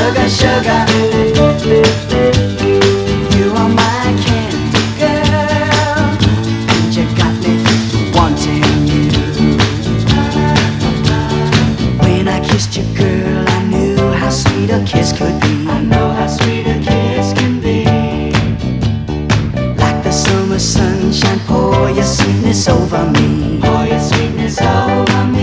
sugar, sugar. You are my candy girl, and you got me wanting you. When I kissed you, girl, I knew how sweet a kiss could be. I know how sweet a kiss can be. Like the summer sunshine, pour your sweetness over me. Pour your sweetness over me.